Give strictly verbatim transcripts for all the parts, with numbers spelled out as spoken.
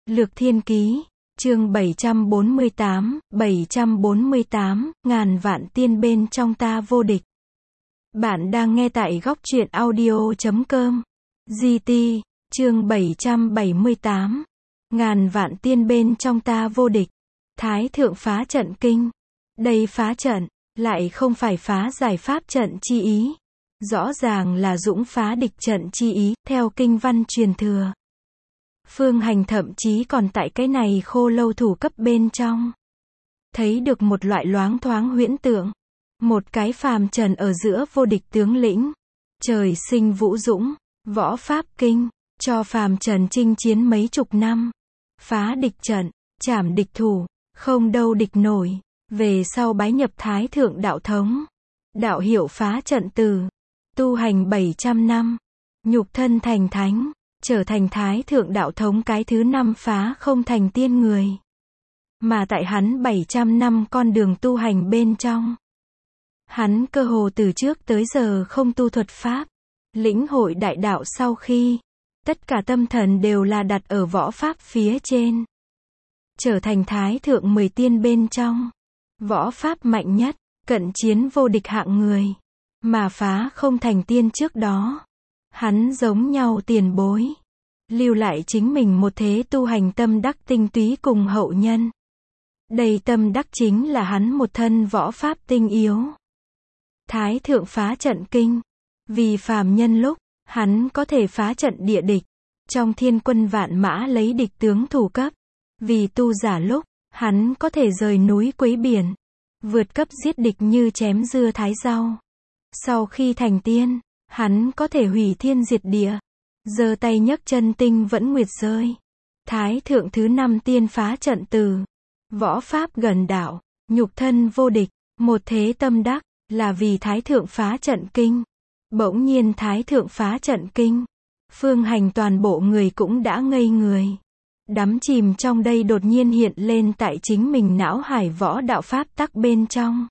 Lược Thiên Ký, chương bảy trăm bốn mươi tám, bảy trăm bốn mươi tám, ngàn vạn tiên bên trong ta vô địch. Bạn đang nghe tại góc truyện audio chấm com. giê tê, chương bảy trăm bảy mươi tám. Ngàn vạn tiên bên trong ta vô địch. Thái thượng phá trận kinh. Đây phá trận, lại không phải phá giải pháp trận chi ý. Rõ ràng là dũng phá địch trận chi ý, theo kinh văn truyền thừa. Phương Hành thậm chí còn tại cái này khô lâu thủ cấp bên trong. Thấy được một loại loáng thoáng huyễn tượng. Một cái phàm trần ở giữa vô địch tướng lĩnh. Trời sinh vũ dũng, võ pháp kinh, cho phàm trần chinh chiến mấy chục năm. Phá địch trận, chảm địch thủ, không đâu địch nổi. Về sau bái nhập Thái thượng đạo thống. Đạo hiệu phá trận từ. Tu hành bảy trăm năm. Nhục thân thành thánh. Trở thành Thái thượng đạo thống cái thứ năm phá không thành tiên người. Mà tại hắn bảy trăm năm con đường tu hành bên trong. Hắn cơ hồ từ trước tới giờ không tu thuật pháp. Lĩnh hội đại đạo sau khi. Tất cả tâm thần đều là đặt ở võ pháp phía trên. Trở thành Thái thượng mười tiên bên trong. Võ pháp mạnh nhất, cận chiến vô địch hạng người. Mà phá không thành tiên trước đó. Hắn giống nhau tiền bối. Lưu lại chính mình một thế tu hành tâm đắc tinh túy cùng hậu nhân. Đây tâm đắc chính là hắn một thân võ pháp tinh yếu. Thái thượng phá trận kinh. Vì phàm nhân lúc, hắn có thể phá trận địa địch. Trong thiên quân vạn mã lấy địch tướng thủ cấp. Vì tu giả lúc, hắn có thể rời núi quấy biển. Vượt cấp giết địch như chém dưa thái rau. Sau khi thành tiên, hắn có thể hủy thiên diệt địa. Giơ tay nhấc chân tinh vẫn nguyệt rơi. Thái thượng thứ năm tiên phá trận từ. Võ pháp gần đạo, nhục thân vô địch. Một thế tâm đắc, là vì Thái thượng phá trận kinh. Bỗng nhiên Thái thượng phá trận kinh. Phương Hành toàn bộ người cũng đã ngây người. Đắm chìm trong đây đột nhiên hiện lên tại chính mình não hải võ đạo pháp tắc bên trong.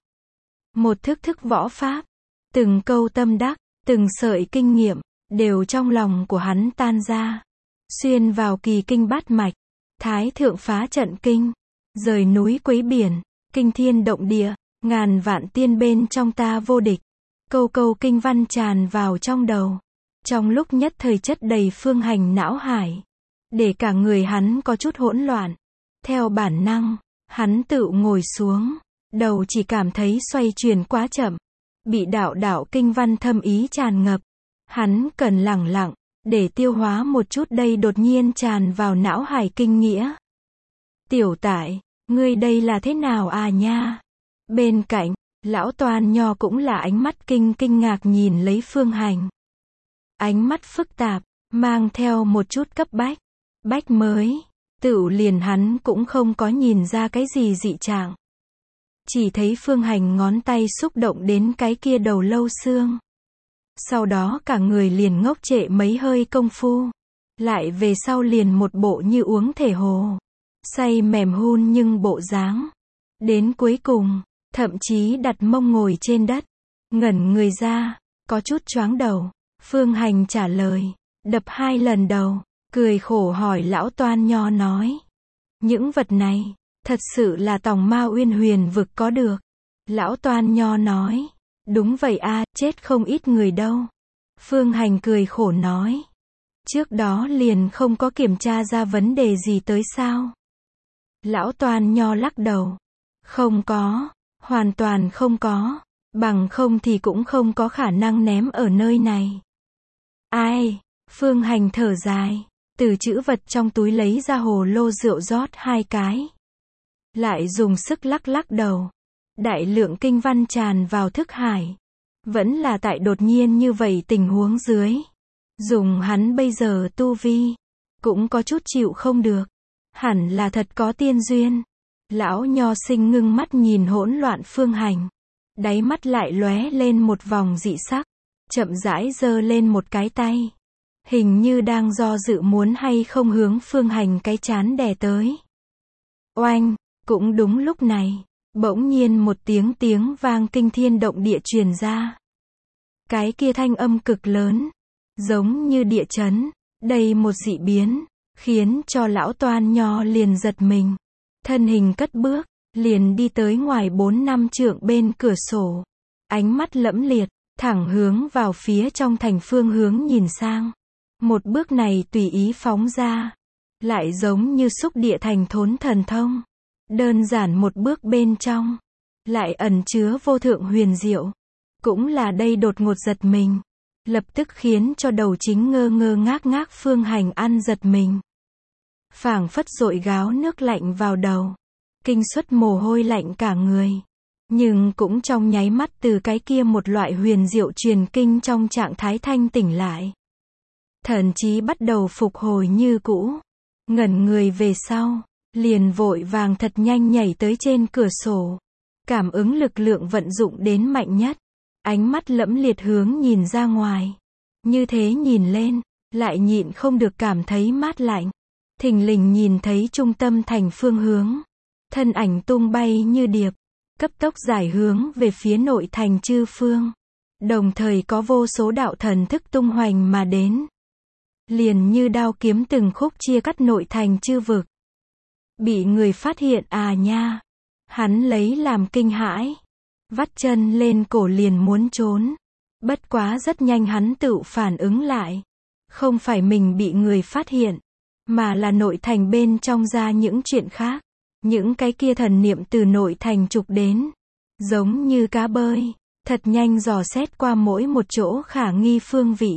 Một thức thức võ pháp. Từng câu tâm đắc, từng sợi kinh nghiệm, đều trong lòng của hắn tan ra. Xuyên vào kỳ kinh bát mạch. Thái thượng phá trận kinh. Rời núi quấy biển. Kinh thiên động địa. Ngàn vạn tiên bên trong ta vô địch. Câu câu kinh văn tràn vào trong đầu. Trong lúc nhất thời chất đầy Phương Hành não hải. Để cả người hắn có chút hỗn loạn. Theo bản năng, hắn tự ngồi xuống. Đầu chỉ cảm thấy xoay chuyển quá chậm. Bị đạo đạo kinh văn thâm ý tràn ngập. Hắn cần lẳng lặng, để tiêu hóa một chút đây đột nhiên tràn vào não hải kinh nghĩa. Tiểu Tại, ngươi đây là thế nào à nha? Bên cạnh, lão Toan Nho cũng là ánh mắt kinh kinh ngạc nhìn lấy Phương Hành. Ánh mắt phức tạp, mang theo một chút cấp bách. Bách mới, tự liền hắn cũng không có nhìn ra cái gì dị trạng. Chỉ thấy Phương Hành ngón tay xúc động đến cái kia đầu lâu xương. Sau đó cả người liền ngốc trệ mấy hơi công phu. Lại về sau liền một bộ như uống thể hồ. Say mềm hun nhưng bộ dáng. Đến cuối cùng, thậm chí đặt mông ngồi trên đất. Ngẩn người ra, có chút choáng đầu. Phương Hành trả lời, đập hai lần đầu. Cười khổ hỏi lão Toan Nho nói. Những vật này, thật sự là tòng ma uyên huyền vực có được. Lão Toan Nho nói. Đúng vậy a, chết không ít người đâu. Phương Hành cười khổ nói. Trước đó liền không có kiểm tra ra vấn đề gì tới sao? Lão Toan Nho lắc đầu. Không có, hoàn toàn không có. Bằng không thì cũng không có khả năng ném ở nơi này. Ai? Phương Hành thở dài. Từ chữ vật trong túi lấy ra hồ lô rượu rót hai cái. Lại dùng sức lắc lắc đầu. Đại lượng kinh văn tràn vào thức hải. Vẫn là tại đột nhiên như vậy tình huống dưới. Dùng hắn bây giờ tu vi. Cũng có chút chịu không được. Hẳn là thật có tiên duyên. Lão Nho sinh ngưng mắt nhìn hỗn loạn Phương Hành. Đáy mắt lại lóe lên một vòng dị sắc. Chậm rãi giơ lên một cái tay. Hình như đang do dự muốn hay không hướng Phương Hành cái chán đè tới. Oanh, cũng đúng lúc này. Bỗng nhiên một tiếng tiếng vang kinh thiên động địa truyền ra. Cái kia thanh âm cực lớn. Giống như địa chấn. Đây một dị biến. khiến cho lão toan nho liền giật mình. Thân hình cất bước, liền đi tới ngoài bốn năm trượng bên cửa sổ. Ánh mắt lẫm liệt, thẳng hướng vào phía trong thành phương hướng nhìn sang. Một bước này tùy ý phóng ra, lại giống như xúc địa thành thốn thần thông. Đơn giản một bước bên trong, lại ẩn chứa vô thượng huyền diệu. Cũng là đây đột ngột giật mình, lập tức khiến cho đầu chính ngơ ngơ ngác ngác Phương Hành ăn giật mình. Phảng phất dội gáo nước lạnh vào đầu, kinh suất mồ hôi lạnh cả người. Nhưng cũng trong nháy mắt từ cái kia một loại huyền diệu truyền kinh trong trạng thái thanh tỉnh lại. Thần trí bắt đầu phục hồi như cũ. Ngẩn người về sau, liền vội vàng thật nhanh nhảy tới trên cửa sổ. Cảm ứng lực lượng vận dụng đến mạnh nhất. Ánh mắt lẫm liệt hướng nhìn ra ngoài. Như thế nhìn lên, lại nhịn không được cảm thấy mát lạnh. Thình lình nhìn thấy trung tâm thành phương hướng. Thân ảnh tung bay như điệp, cấp tốc giải hướng về phía nội thành chư phương. Đồng thời có vô số đạo thần thức tung hoành mà đến. Liền như đao kiếm từng khúc chia cắt nội thành chư vực. Bị người phát hiện à nha. Hắn lấy làm kinh hãi. Vắt chân lên cổ liền muốn trốn. Bất quá rất nhanh hắn tự phản ứng lại. Không phải mình bị người phát hiện, mà là nội thành bên trong ra những chuyện khác. Những cái kia thần niệm từ nội thành trục đến. Giống như cá bơi, thật nhanh dò xét qua mỗi một chỗ khả nghi phương vị.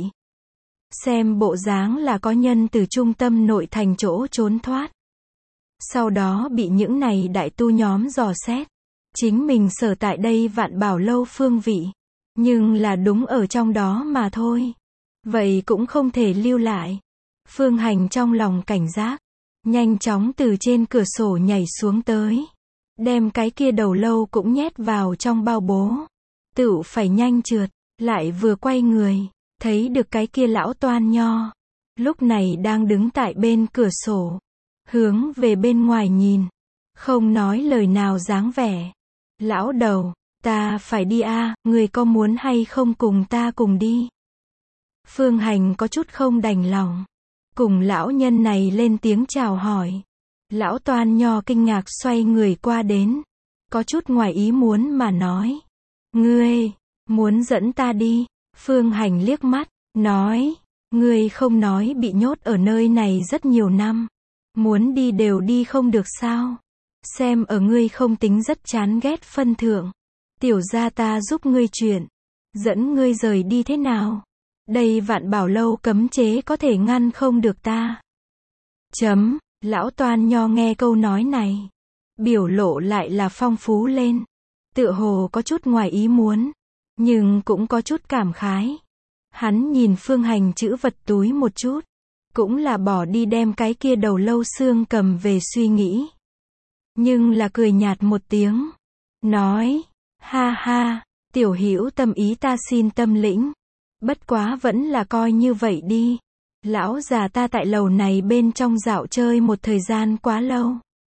Xem bộ dáng là có nhân từ trung tâm nội thành chỗ trốn thoát. Sau đó bị những này đại tu nhóm dò xét. Chính mình sở tại đây Vạn Bảo Lâu phương vị. Nhưng là đúng ở trong đó mà thôi. Vậy cũng không thể lưu lại. Phương Hành trong lòng cảnh giác. Nhanh chóng từ trên cửa sổ nhảy xuống tới. Đem cái kia đầu lâu cũng nhét vào trong bao bố. Tự phải nhanh trượt. Lại vừa quay người. Thấy được cái kia lão toan nho. Lúc này đang đứng tại bên cửa sổ. Hướng về bên ngoài nhìn. Không nói lời nào dáng vẻ. Lão đầu, ta phải đi a, à, người có muốn hay không cùng ta cùng đi? Phương Hành có chút không đành lòng. Cùng lão nhân này lên tiếng chào hỏi. Lão toan nho kinh ngạc xoay người qua đến. Có chút ngoài ý muốn mà nói. Ngươi, muốn dẫn ta đi? Phương Hành liếc mắt, nói. Ngươi không nói bị nhốt ở nơi này rất nhiều năm. Muốn đi đều đi không được sao? Xem ở ngươi không tính rất chán ghét phân thượng. Tiểu gia ta giúp ngươi chuyện. Dẫn ngươi rời đi thế nào? Đây Vạn Bảo Lâu cấm chế có thể ngăn không được ta. Chấm, lão toan nho nghe câu nói này. Biểu lộ lại là phong phú lên. Tựa hồ có chút ngoài ý muốn. Nhưng cũng có chút cảm khái. Hắn nhìn Phương Hành chữ vật túi một chút. Cũng là bỏ đi đem cái kia đầu lâu xương cầm về suy nghĩ. Nhưng là cười nhạt một tiếng. Nói, ha ha, tiểu hữu tâm ý ta xin tâm lĩnh. Bất quá vẫn là coi như vậy đi. Lão già ta tại lầu này bên trong dạo chơi một thời gian quá lâu.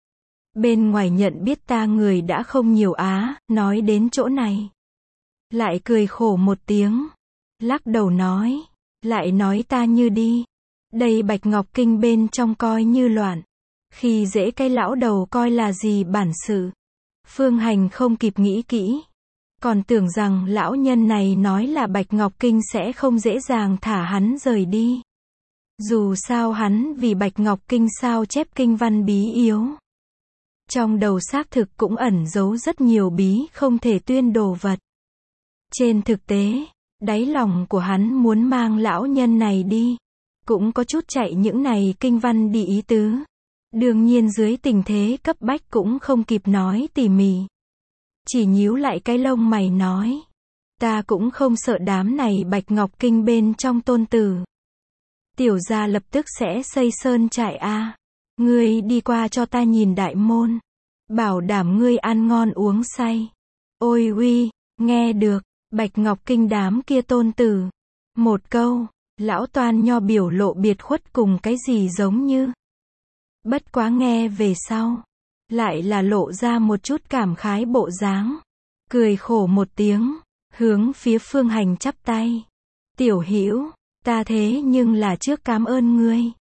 Bên ngoài nhận biết ta người đã không nhiều á, nói đến chỗ này. Lại cười khổ một tiếng. Lắc đầu nói, lại nói ta như đi. Đây Bạch Ngọc Kinh bên trong coi như loạn. Khi dễ cái lão đầu coi là gì bản sự. Phương Hành không kịp nghĩ kỹ. Còn tưởng rằng lão nhân này nói là Bạch Ngọc Kinh sẽ không dễ dàng thả hắn rời đi. Dù sao hắn vì Bạch Ngọc Kinh sao chép kinh văn bí yếu. Trong đầu xác thực cũng ẩn giấu rất nhiều bí không thể tuyên đồ vật. Trên thực tế, đáy lòng của hắn muốn mang lão nhân này đi. Cũng có chút chạy những này kinh văn đi ý tứ. Đương nhiên dưới tình thế cấp bách cũng không kịp nói tỉ mỉ. Chỉ nhíu lại cái lông mày nói. Ta cũng không sợ đám này Bạch Ngọc Kinh bên trong tôn tử. Tiểu gia lập tức sẽ xây sơn trại a. Ngươi đi qua cho ta nhìn đại môn. Bảo đảm ngươi ăn ngon uống say. Ôi uy, nghe được, Bạch Ngọc Kinh đám kia tôn tử. Một câu, lão toan nho biểu lộ biệt khuất cùng cái gì giống như. Bất quá nghe về sau. Lại là lộ ra một chút cảm khái bộ dáng. Cười khổ một tiếng. Hướng phía Phương Hành chắp tay. Tiểu hữu, ta thế nhưng là trước cảm ơn ngươi.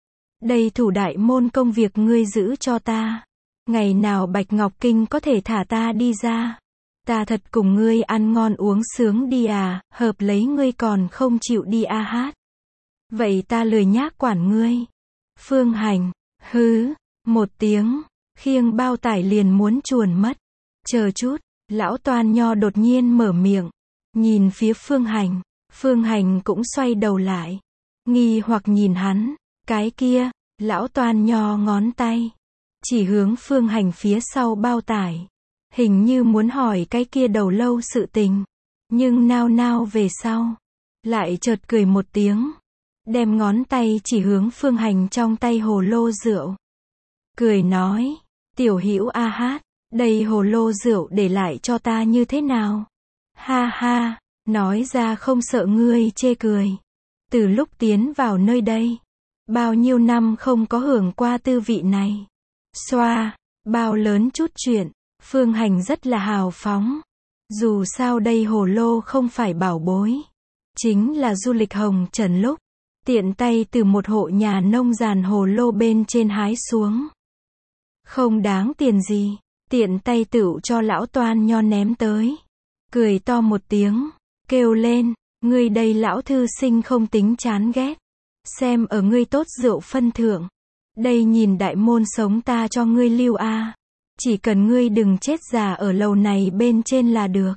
Đây thủ đại môn công việc ngươi giữ cho ta. Ngày nào Bạch Ngọc Kinh có thể thả ta đi ra? Ta thật cùng ngươi ăn ngon uống sướng đi à, hợp lấy ngươi còn không chịu đi a hát. Vậy ta lười nhác quản ngươi. Phương Hành, hứ, một tiếng, khiêng bao tải liền muốn chuồn mất. Chờ chút, lão Toan Nho đột nhiên mở miệng, nhìn phía Phương Hành. Phương Hành cũng xoay đầu lại, nghi hoặc nhìn hắn. Cái kia, lão Toan Nho ngón tay chỉ hướng Phương Hành phía sau bao tải, hình như muốn hỏi cái kia đầu lâu sự tình. Nhưng nao nao về sau, lại chợt cười một tiếng, đem ngón tay chỉ hướng Phương Hành trong tay hồ lô rượu. Cười nói, tiểu hữu a hát, đây hồ lô rượu để lại cho ta như thế nào? Ha ha, nói ra không sợ ngươi chê cười. Từ lúc tiến vào nơi đây, bao nhiêu năm không có hưởng qua tư vị này. Xoa, bao lớn chút chuyện, Phương Hành rất là hào phóng. Dù sao đây hồ lô không phải bảo bối, chính là du lịch hồng trần lúc tiện tay từ một hộ nhà nông giàn hồ lô bên trên hái xuống. Không đáng tiền gì, tiện tay tựu cho lão Toan Nho ném tới. Cười to một tiếng, kêu lên, ngươi đây lão thư sinh không tính chán ghét. Xem ở ngươi tốt rượu phân thượng. Đây nhìn đại môn sống ta cho ngươi lưu a. Chỉ cần ngươi đừng chết già ở lầu này bên trên là được.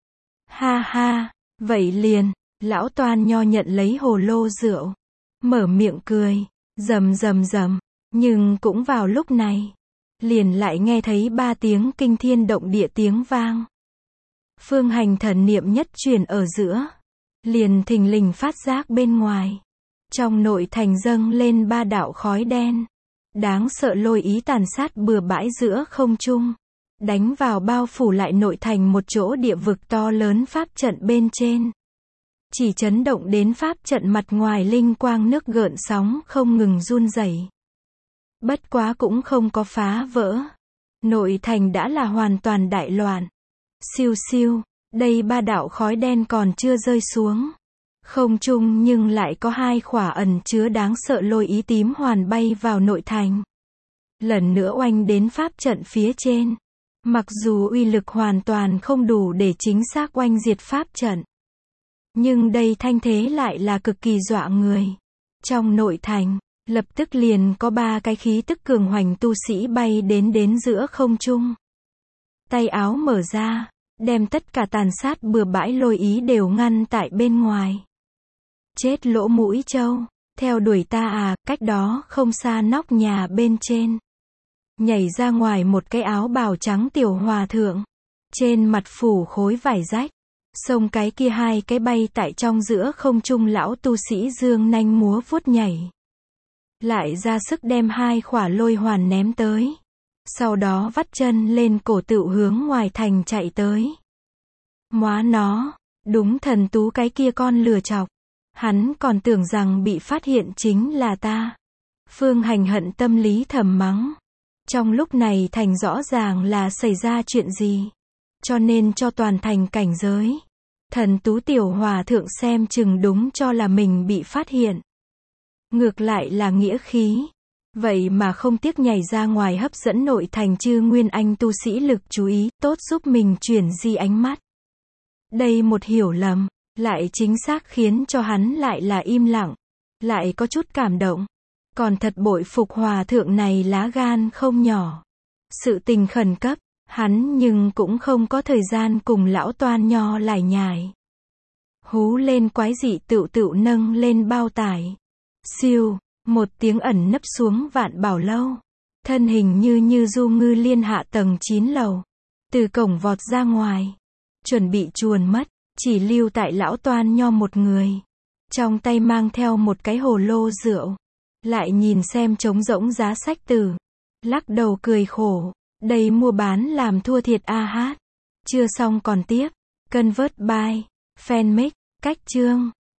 Ha ha, vậy liền, lão Toan Nho nhận lấy hồ lô rượu, mở miệng cười, rầm rầm rầm, nhưng cũng vào lúc này, liền lại nghe thấy ba tiếng kinh thiên động địa tiếng vang. Phương Hành thần niệm nhất truyền ở giữa, liền thình lình phát giác bên ngoài, trong nội thành dâng lên ba đạo khói đen, đáng sợ lôi ý tàn sát bừa bãi giữa không trung, đánh vào bao phủ lại nội thành một chỗ địa vực to lớn pháp trận bên trên. Chỉ chấn động đến pháp trận mặt ngoài linh quang nước gợn sóng không ngừng run rẩy. Bất quá cũng không có phá vỡ. Nội thành đã là hoàn toàn đại loạn. Siêu siêu, đây ba đạo khói đen còn chưa rơi xuống. Không trung nhưng lại có hai khỏa ẩn chứa đáng sợ lôi ý tím hoàn bay vào nội thành. Lần nữa oanh đến pháp trận phía trên. Mặc dù uy lực hoàn toàn không đủ để chính xác oanh diệt pháp trận, nhưng đây thanh thế lại là cực kỳ dọa người. Trong nội thành, lập tức liền có ba cái khí tức cường hoành tu sĩ bay đến đến giữa không trung. Tay áo mở ra, đem tất cả tàn sát bừa bãi lôi ý đều ngăn tại bên ngoài. Chết lỗ mũi trâu, theo đuổi ta à, cách đó không xa nóc nhà bên trên. Nhảy ra ngoài một cái áo bào trắng tiểu hòa thượng, trên mặt phủ khối vải rách. Xông cái kia hai cái bay tại trong giữa không trung lão tu sĩ dương nanh múa vuốt nhảy. Lại ra sức đem hai khỏa lôi hoàn ném tới. Sau đó vắt chân lên cổ tựu hướng ngoài thành chạy tới. Móa nó, đúng thần tú cái kia con lừa chọc. Hắn còn tưởng rằng bị phát hiện chính là ta. Phương Hành hận tâm lý thầm mắng. Trong lúc này thành rõ ràng là xảy ra chuyện gì. Cho nên cho toàn thành cảnh giới. Thần tú tiểu hòa thượng xem chừng đúng cho là mình bị phát hiện. Ngược lại là nghĩa khí. Vậy mà không tiếc nhảy ra ngoài hấp dẫn nội thành chư nguyên anh tu sĩ lực chú ý, tốt giúp mình chuyển di ánh mắt. Đây một hiểu lầm, lại chính xác khiến cho hắn lại là im lặng, lại có chút cảm động. Còn thật bội phục hòa thượng này lá gan không nhỏ. Sự tình khẩn cấp, hắn nhưng cũng không có thời gian cùng lão Toan Nho lải nhải. Hú lên quái dị tựu tựu nâng lên bao tải. Siêu, một tiếng ẩn nấp xuống vạn bảo lâu. Thân hình như như du ngư liên hạ tầng chín lầu. Từ cổng vọt ra ngoài. Chuẩn bị chuồn mất, chỉ lưu tại lão Toan Nho một người. Trong tay mang theo một cái hồ lô rượu. Lại nhìn xem trống rỗng giá sách từ. Lắc đầu cười khổ. Đây mua bán làm thua thiệt a hát. Chưa xong còn tiếp. Convert by Fanmix, cách chương.